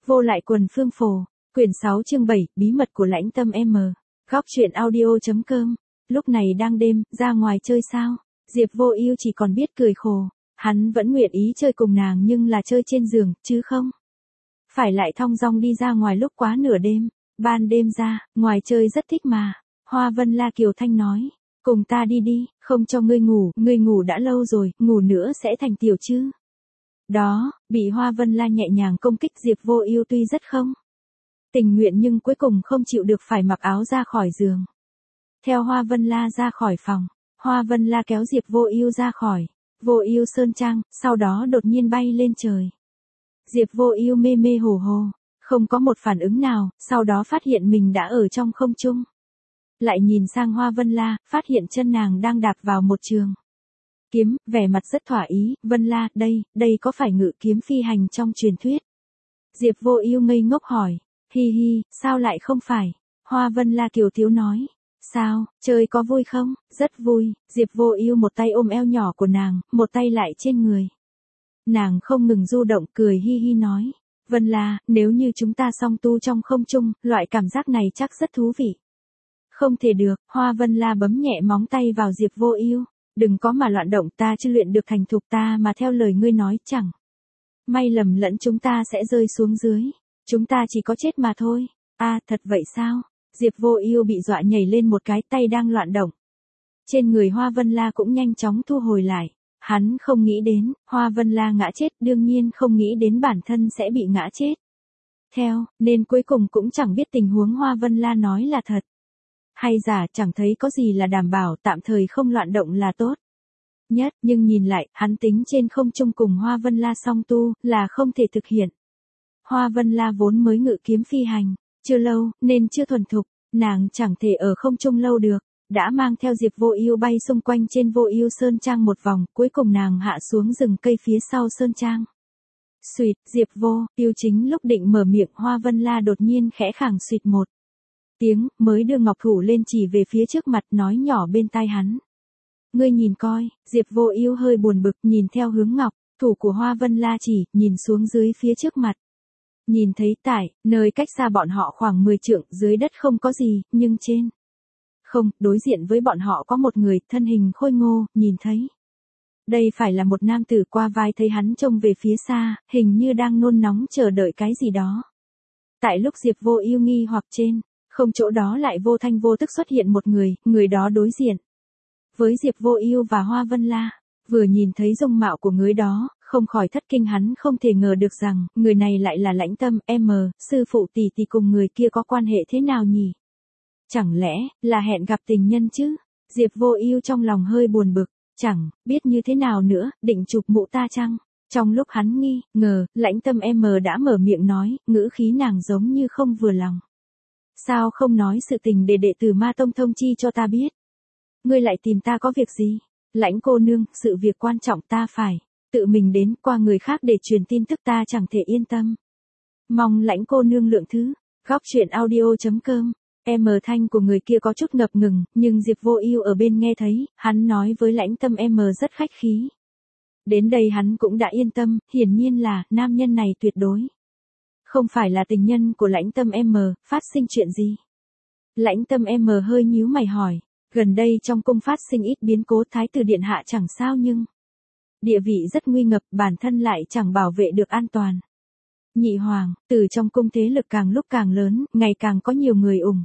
Vô lại quần phương phổ, quyển 6 chương 7, bí mật của lãnh tâm M. Góc truyện audio.com. Lúc này đang đêm, ra ngoài chơi sao? Diệp Vô Ưu chỉ còn biết cười khổ, hắn vẫn nguyện ý chơi cùng nàng nhưng là chơi trên giường, chứ không phải lại thong dong đi ra ngoài lúc quá nửa đêm. Ban đêm ra, ngoài chơi rất thích mà. Hoa Vân La kiều thanh nói, cùng ta đi đi, không cho ngươi ngủ đã lâu rồi, ngủ nữa sẽ thành tiểu chứ. Đó, bị Hoa Vân La nhẹ nhàng công kích Diệp Vô Ưu tuy rất không tình nguyện nhưng cuối cùng không chịu được phải mặc áo ra khỏi giường. Theo Hoa Vân La ra khỏi phòng, Hoa Vân La kéo Diệp Vô Ưu ra khỏi Vô Ưu sơn trang, sau đó đột nhiên bay lên trời. Diệp Vô Ưu mê mê hồ hồ, không có một phản ứng nào, sau đó phát hiện mình đã ở trong không trung. Lại nhìn sang Hoa Vân La, phát hiện chân nàng đang đạp vào một trường kiếm, vẻ mặt rất thỏa ý. Vân La, đây có phải ngự kiếm phi hành trong truyền thuyết? Diệp Vô Ưu ngây ngốc hỏi. Hi hi, sao lại không phải? Hoa Vân La kiều thiếu nói. Sao, chơi có vui không? Rất vui. Diệp Vô Ưu một tay ôm eo nhỏ của nàng, một tay lại trên người nàng không ngừng du động, cười hi hi nói. Vân La, nếu như chúng ta song tu trong không trung, loại cảm giác này chắc rất thú vị. Không thể được, Hoa Vân La bấm nhẹ móng tay vào Diệp Vô Ưu. Đừng có mà loạn động, ta chưa luyện được thành thục, ta mà theo lời ngươi nói chẳng may lầm lẫn chúng ta sẽ rơi xuống dưới. Chúng ta chỉ có chết mà thôi. À, thật vậy sao? Diệp Vô Ưu bị dọa nhảy lên một cái, tay đang loạn động trên người Hoa Vân La cũng nhanh chóng thu hồi lại. Hắn không nghĩ đến, Hoa Vân La ngã chết, đương nhiên không nghĩ đến bản thân sẽ bị ngã chết theo, nên cuối cùng cũng chẳng biết tình huống Hoa Vân La nói là thật hay giả, chẳng thấy có gì là đảm bảo, tạm thời không loạn động là tốt nhất, nhưng nhìn lại, hắn tính trên không trung cùng Hoa Vân La song tu, là không thể thực hiện. Hoa Vân La vốn mới ngự kiếm phi hành, chưa lâu, nên chưa thuần thục, nàng chẳng thể ở không trung lâu được, đã mang theo Diệp Vô Ưu bay xung quanh trên Vô Ưu sơn trang một vòng, cuối cùng nàng hạ xuống rừng cây phía sau sơn trang. Xuỵt, Diệp Vô Ưu chính lúc định mở miệng, Hoa Vân La đột nhiên khẽ khàng xuỵt một tiếng, mới đưa ngọc thủ lên chỉ về phía trước mặt, nói nhỏ bên tai hắn. Ngươi nhìn coi. Diệp Vô Ưu hơi buồn bực, nhìn theo hướng ngọc thủ của Hoa Vân La chỉ, nhìn xuống dưới phía trước mặt. Nhìn thấy tại nơi cách xa bọn họ khoảng 10 trượng, dưới đất không có gì, nhưng trên không, đối diện với bọn họ có một người, thân hình khôi ngô, nhìn thấy đây phải là một nam tử. Qua vai thấy hắn trông về phía xa, hình như đang nôn nóng chờ đợi cái gì đó. Tại lúc Diệp Vô Ưu nghi hoặc trên không chỗ đó lại vô thanh vô tức xuất hiện một người đó đối diện với Diệp Vô Ưu và Hoa Vân La. Vừa nhìn thấy dung mạo của người đó, không khỏi thất kinh, hắn không thể ngờ được rằng người này lại là lãnh tâm M, sư phụ tỷ tỷ cùng người kia có quan hệ thế nào nhỉ? Chẳng lẽ là hẹn gặp tình nhân chứ? Diệp Vô Ưu trong lòng hơi buồn bực, chẳng biết như thế nào nữa, định chụp mụ ta chăng? Trong lúc hắn nghi ngờ, lãnh tâm M đã mở miệng nói, ngữ khí nàng giống như không vừa lòng. Sao không nói sự tình để đệ tử Ma Tông thông chi cho ta biết? Ngươi lại tìm ta có việc gì? Lãnh cô nương, sự việc quan trọng ta phải tự mình đến, qua người khác để truyền tin tức ta chẳng thể yên tâm. Mong lãnh cô nương lượng thứ. Góc truyện audio.com. Thanh của người kia có chút ngập ngừng, nhưng Diệp Vô Ưu ở bên nghe thấy, hắn nói với lãnh tâm rất khách khí. Đến đây hắn cũng đã yên tâm, hiển nhiên là, nam nhân này tuyệt đối không phải là tình nhân của lãnh tâm phát sinh chuyện gì? Lãnh tâm hơi nhíu mày hỏi, gần đây trong cung phát sinh ít biến cố, thái tử điện hạ chẳng sao nhưng địa vị rất nguy ngập, bản thân lại chẳng bảo vệ được an toàn. Nhị hoàng tử trong cung thế lực càng lúc càng lớn, ngày càng có nhiều người ủng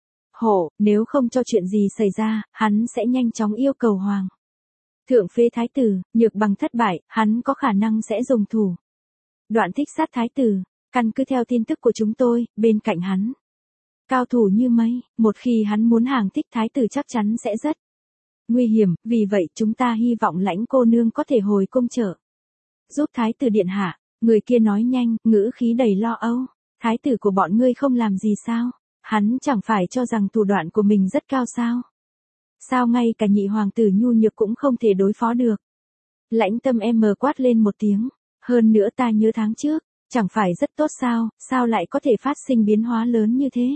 hộ, nếu không cho chuyện gì xảy ra, hắn sẽ nhanh chóng yêu cầu hoàng thượng phế thái tử, nhược bằng thất bại, hắn có khả năng sẽ dùng thủ đoạn thích sát thái tử. Căn cứ theo tin tức của chúng tôi, bên cạnh hắn cao thủ như mây, một khi hắn muốn hàng thích thái tử chắc chắn sẽ rất nguy hiểm, vì vậy chúng ta hy vọng lãnh cô nương có thể hồi cung trợ giúp thái tử điện hạ. Người kia nói nhanh, ngữ khí đầy lo âu. Thái tử của bọn ngươi không làm gì sao? Hắn chẳng phải cho rằng thủ đoạn của mình rất cao sao? Sao ngay cả nhị hoàng tử nhu nhược cũng không thể đối phó được? Lãnh tâm quát lên một tiếng. Hơn nữa ta nhớ tháng trước, chẳng phải rất tốt sao, sao lại có thể phát sinh biến hóa lớn như thế?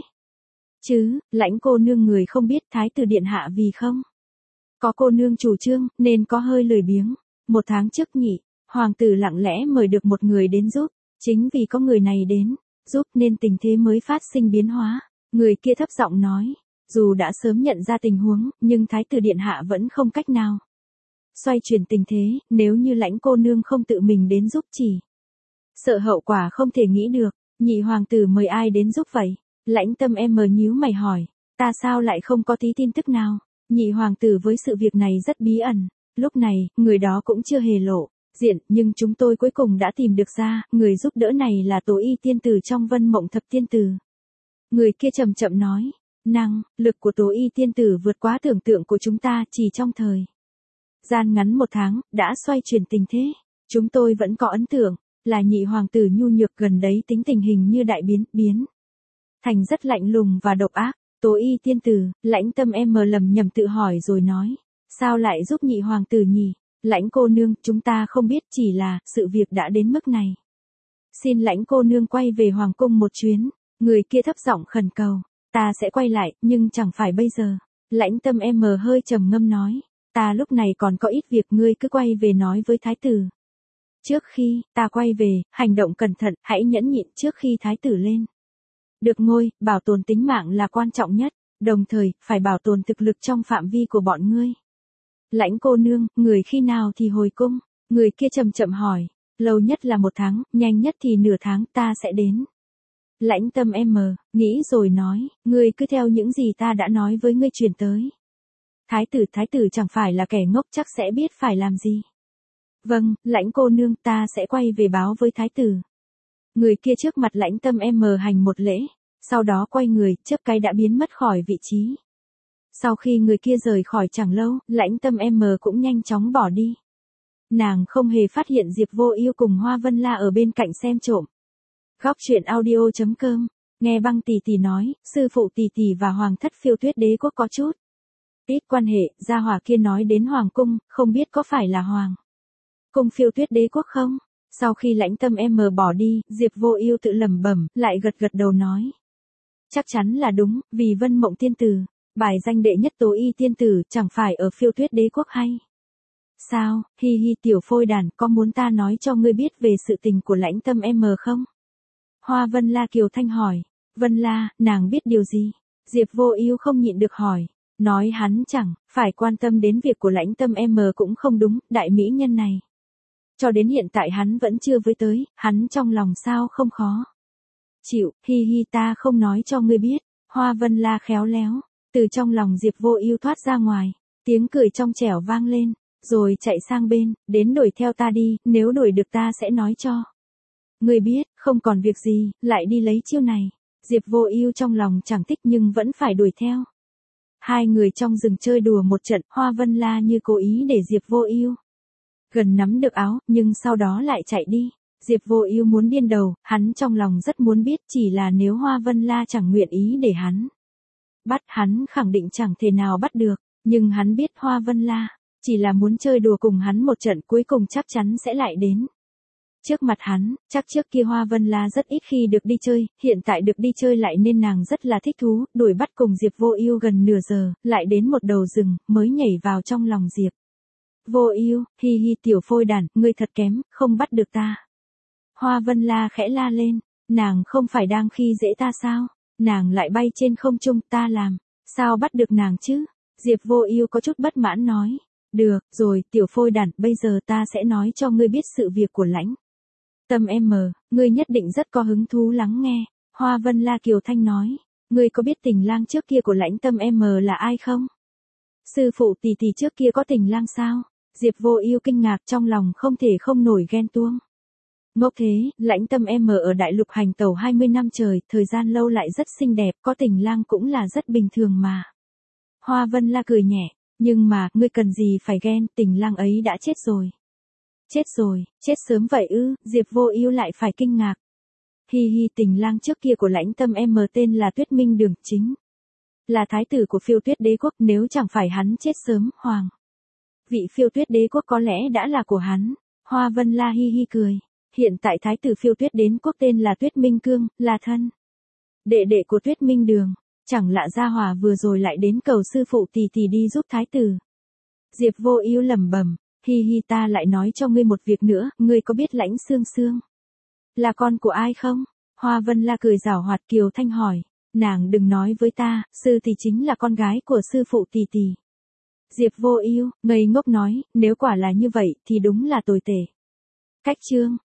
Chứ, lãnh cô nương người không biết thái tử điện hạ vì không có cô nương chủ trương, nên có hơi lười biếng. 1 tháng trước nhỉ, hoàng tử lặng lẽ mời được một người đến giúp, chính vì có người này đến, giúp nên tình thế mới phát sinh biến hóa. Người kia thấp giọng nói, dù đã sớm nhận ra tình huống, nhưng Thái tử điện hạ vẫn không cách nào xoay chuyển tình thế, nếu như Lãnh cô nương không tự mình đến giúp chỉ sợ hậu quả không thể nghĩ được. Nhị hoàng tử mời ai đến giúp vậy? Lãnh Tâm nhíu mày hỏi, ta sao lại không có tí tin tức nào? Nhị hoàng tử với sự việc này rất bí ẩn, lúc này, người đó cũng chưa hề lộ diện, nhưng chúng tôi cuối cùng đã tìm được ra, người giúp đỡ này là Tố Y tiên tử trong Vân Mộng Thập Tiên Tử. Người kia chậm chậm nói, năng lực của Tố Y tiên tử vượt quá tưởng tượng của chúng ta, chỉ trong thời gian ngắn 1 tháng, đã xoay chuyển tình thế. Chúng tôi vẫn có ấn tượng, là nhị hoàng tử nhu nhược gần đấy tính tình hình như đại biến thành rất lạnh lùng và độc ác. Tố Y tiên tử, Lãnh Tâm lầm nhầm tự hỏi rồi nói, sao lại giúp nhị hoàng tử nhỉ? Lãnh cô nương, chúng ta không biết, chỉ là, sự việc đã đến mức này. Xin Lãnh cô nương quay về hoàng cung một chuyến. Người kia thấp giọng khẩn cầu, ta sẽ quay lại, nhưng chẳng phải bây giờ. Lãnh Tâm hơi trầm ngâm nói, ta lúc này còn có ít việc, ngươi cứ quay về nói với thái tử. Trước khi ta quay về, hành động cẩn thận, hãy nhẫn nhịn trước khi thái tử lên được ngôi, bảo tồn tính mạng là quan trọng nhất, đồng thời, phải bảo tồn thực lực trong phạm vi của bọn ngươi. Lãnh cô nương, người khi nào thì hồi cung? Người kia chậm chậm hỏi, lâu nhất là 1 tháng, nhanh nhất thì nửa tháng, ta sẽ đến. Lãnh Tâm nghĩ rồi nói, ngươi cứ theo những gì ta đã nói với ngươi truyền tới. Thái tử chẳng phải là kẻ ngốc, chắc sẽ biết phải làm gì. Vâng, Lãnh cô nương, ta sẽ quay về báo với thái tử. Người kia trước mặt Lãnh Tâm hành một lễ, sau đó quay người, chớp cái đã biến mất khỏi vị trí. Sau khi người kia rời khỏi chẳng lâu, Lãnh Tâm cũng nhanh chóng bỏ đi. Nàng không hề phát hiện Diệp Vô Ưu cùng Hoa Vân La ở bên cạnh xem trộm. Góc truyện audio.com, nghe Băng tỷ tỷ nói, sư phụ tỷ tỷ và hoàng thất Phiêu Tuyết Đế quốc có chút ít quan hệ, gia hỏa kia nói đến hoàng cung, không biết có phải là hoàng cung Phiêu Tuyết Đế quốc không? Sau khi Lãnh Tâm bỏ đi, Diệp Vô Ưu tự lẩm bẩm, lại gật đầu nói, chắc chắn là đúng, vì Vân Mộng tiên tử, bài danh đệ nhất Tố Y tiên tử, chẳng phải ở Phiêu Tuyết Đế quốc hay sao? Hi hi, tiểu phôi đàn, có muốn ta nói cho ngươi biết về sự tình của Lãnh Tâm không? Hoa Vân La kiều thanh hỏi. Vân La, nàng biết điều gì? Diệp Vô Ưu không nhịn được hỏi. Nói hắn chẳng phải quan tâm đến việc của Lãnh Tâm cũng không đúng, đại mỹ nhân này. Cho đến hiện tại hắn vẫn chưa với tới, hắn trong lòng sao không khó chịu. Hi hi, ta không nói cho ngươi biết. Hoa Vân La khéo léo, từ trong lòng Diệp Vô Ưu thoát ra ngoài, tiếng cười trong trẻo vang lên, rồi chạy sang bên, đến đuổi theo ta đi, nếu đuổi được ta sẽ nói cho ngươi biết, không còn việc gì, lại đi lấy chiêu này. Diệp Vô Ưu trong lòng chẳng thích nhưng vẫn phải đuổi theo. Hai người trong rừng chơi đùa một trận, Hoa Vân La như cố ý để Diệp Vô Ưu gần nắm được áo, nhưng sau đó lại chạy đi. Diệp Vô Ưu muốn điên đầu, hắn trong lòng rất muốn biết, chỉ là nếu Hoa Vân La chẳng nguyện ý để hắn bắt, hắn khẳng định chẳng thể nào bắt được, nhưng hắn biết Hoa Vân La chỉ là muốn chơi đùa cùng hắn một trận, cuối cùng chắc chắn sẽ lại đến trước mặt hắn. Chắc trước kia Hoa Vân La rất ít khi được đi chơi, hiện tại được đi chơi lại nên nàng rất là thích thú, đuổi bắt cùng Diệp Vô Ưu gần nửa giờ, lại đến một đầu rừng, mới nhảy vào trong lòng Diệp Vô Ưu. Hi hi, tiểu phôi đàn, ngươi thật kém, không bắt được ta. Hoa Vân La khẽ la lên, nàng không phải đang khi dễ ta sao? Nàng lại bay trên không trung, ta làm sao bắt được nàng chứ? Diệp Vô Ưu có chút bất mãn nói. Được rồi, tiểu phôi đàn, bây giờ ta sẽ nói cho ngươi biết sự việc của Lãnh Tâm ngươi nhất định rất có hứng thú lắng nghe. Hoa Vân La kiều thanh nói, ngươi có biết tình lang trước kia của Lãnh Tâm là ai không? Sư phụ tỷ tỷ trước kia có tình lang sao? Diệp Vô Ưu kinh ngạc, trong lòng không thể không nổi ghen tuông. Ngốc thế, Lãnh Tâm ở đại lục hành tẩu 20 năm trời, thời gian lâu lại rất xinh đẹp, có tình lang cũng là rất bình thường mà. Hoa Vân La cười nhẹ, nhưng mà, ngươi cần gì phải ghen, tình lang ấy đã chết rồi. Chết rồi, chết sớm vậy ư? Diệp Vô Ưu lại phải kinh ngạc. Hi hi, tình lang trước kia của Lãnh Tâm tên là Tuyết Minh Đường, chính là thái tử của Phiêu Tuyết Đế quốc, nếu chẳng phải hắn chết sớm, hoàng vị Phiêu Tuyết Đế quốc có lẽ đã là của hắn. Hoa Vân La hi hi cười. Hiện tại thái tử Phiêu Tuyết Đế quốc tên là Tuyết Minh Cương, là thân đệ đệ của Tuyết Minh Đường. Chẳng lạ gia hỏa vừa rồi lại đến cầu sư phụ tỷ tỷ đi giúp thái tử. Diệp Vô Ưu lẩm bẩm, hi hi, ta lại nói cho ngươi một việc nữa, ngươi có biết Lãnh Xương Xương là con của ai không? Hoa Vân La cười giảo hoạt. Kiều Thanh hỏi, nàng đừng nói với ta, sư tỷ chính là con gái của sư phụ tỷ tỷ. Diệp Vô Ưu ngây ngốc nói, nếu quả là như vậy thì đúng là tồi tệ. Cách chương